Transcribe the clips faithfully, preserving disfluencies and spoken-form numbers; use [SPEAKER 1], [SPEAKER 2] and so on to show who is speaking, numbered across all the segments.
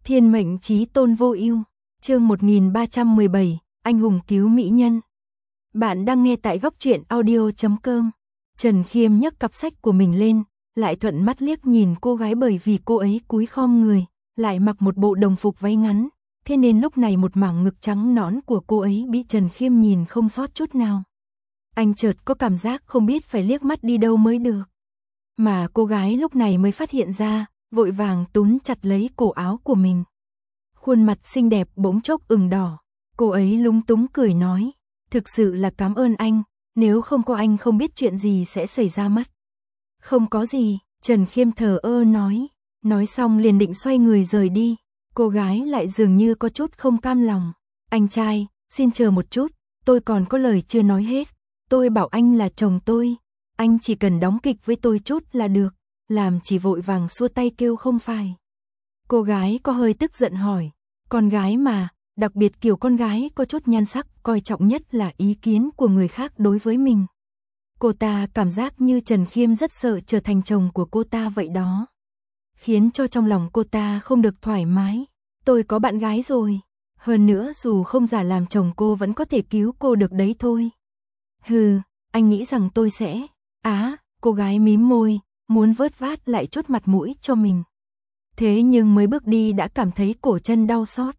[SPEAKER 1] Thiên mệnh chí tôn vô ưu, chương một nghìn ba trăm mười bảy, anh hùng cứu mỹ nhân. Bạn đang nghe tại góc truyện audio chấm com. Trần Khiêm nhấc cặp sách của mình lên, lại thuận mắt liếc nhìn cô gái bởi vì cô ấy cúi khom người, lại mặc một bộ đồng phục váy ngắn, thế nên lúc này một mảng ngực trắng nõn của cô ấy bị Trần Khiêm nhìn không sót chút nào. Anh chợt có cảm giác không biết phải liếc mắt đi đâu mới được. Mà cô gái lúc này mới phát hiện ra, vội vàng túm chặt lấy cổ áo của mình. Khuôn mặt xinh đẹp bỗng chốc ửng đỏ, cô ấy lúng túng cười nói, thực sự là cảm ơn anh, nếu không có anh không biết chuyện gì sẽ xảy ra mất. Không có gì, Trần Khiêm thờ ơ nói, nói xong liền định xoay người rời đi, cô gái lại dường như có chút không cam lòng. Anh trai, xin chờ một chút, tôi còn có lời chưa nói hết, tôi bảo anh là chồng tôi, anh chỉ cần đóng kịch với tôi chút là được. Làm chỉ vội vàng xua tay kêu không phải. Cô gái có hơi tức giận hỏi, con gái mà, đặc biệt kiểu con gái có chút nhan sắc, coi trọng nhất là ý kiến của người khác đối với mình. Cô ta cảm giác như Trần Khiêm rất sợ trở thành chồng của cô ta vậy đó. Khiến cho trong lòng cô ta không được thoải mái. Tôi có bạn gái rồi. Hơn nữa dù không giả làm chồng cô vẫn có thể cứu cô được đấy thôi. Hừ, anh nghĩ rằng tôi sẽ... Á, cô gái mím môi, muốn vớt vát lại chút mặt mũi cho mình. Thế nhưng mới bước đi đã cảm thấy cổ chân đau xót.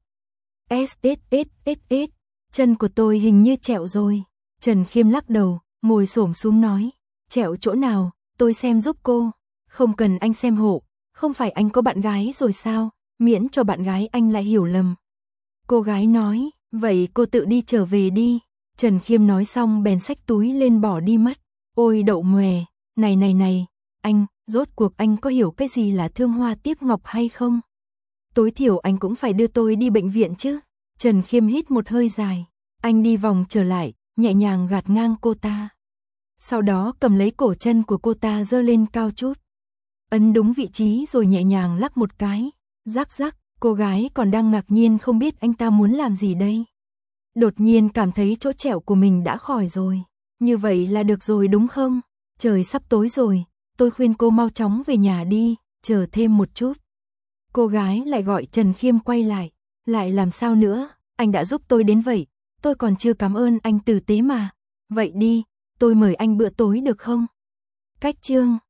[SPEAKER 1] S S S S S, chân của tôi hình như trẹo rồi. Trần Khiêm lắc đầu, ngồi xổm xuống nói, trẹo chỗ nào, tôi xem giúp cô. Không cần anh xem hộ, không phải anh có bạn gái rồi sao, miễn cho bạn gái anh lại hiểu lầm. Cô gái nói, vậy cô tự đi trở về đi. Trần Khiêm nói xong bèn xách túi lên bỏ đi mất. Ôi đậu mòe, này này này, anh, rốt cuộc anh có hiểu cái gì là thương hoa tiếc ngọc hay không? Tối thiểu anh cũng phải đưa tôi đi bệnh viện chứ. Trần Khiêm hít một hơi dài, anh đi vòng trở lại, nhẹ nhàng gạt ngang cô ta. Sau đó cầm lấy cổ chân của cô ta giơ lên cao chút. Ấn đúng vị trí rồi nhẹ nhàng lắc một cái, rắc rắc, cô gái còn đang ngạc nhiên không biết anh ta muốn làm gì đây. Đột nhiên cảm thấy chỗ trẹo của mình đã khỏi rồi. Như vậy là được rồi đúng không? Trời sắp tối rồi, tôi khuyên cô mau chóng về nhà đi, chờ thêm một chút. Cô gái lại gọi Trần Khiêm quay lại, lại làm sao nữa, anh đã giúp tôi đến vậy, tôi còn chưa cảm ơn anh tử tế mà. Vậy đi, tôi mời anh bữa tối được không? Cách chương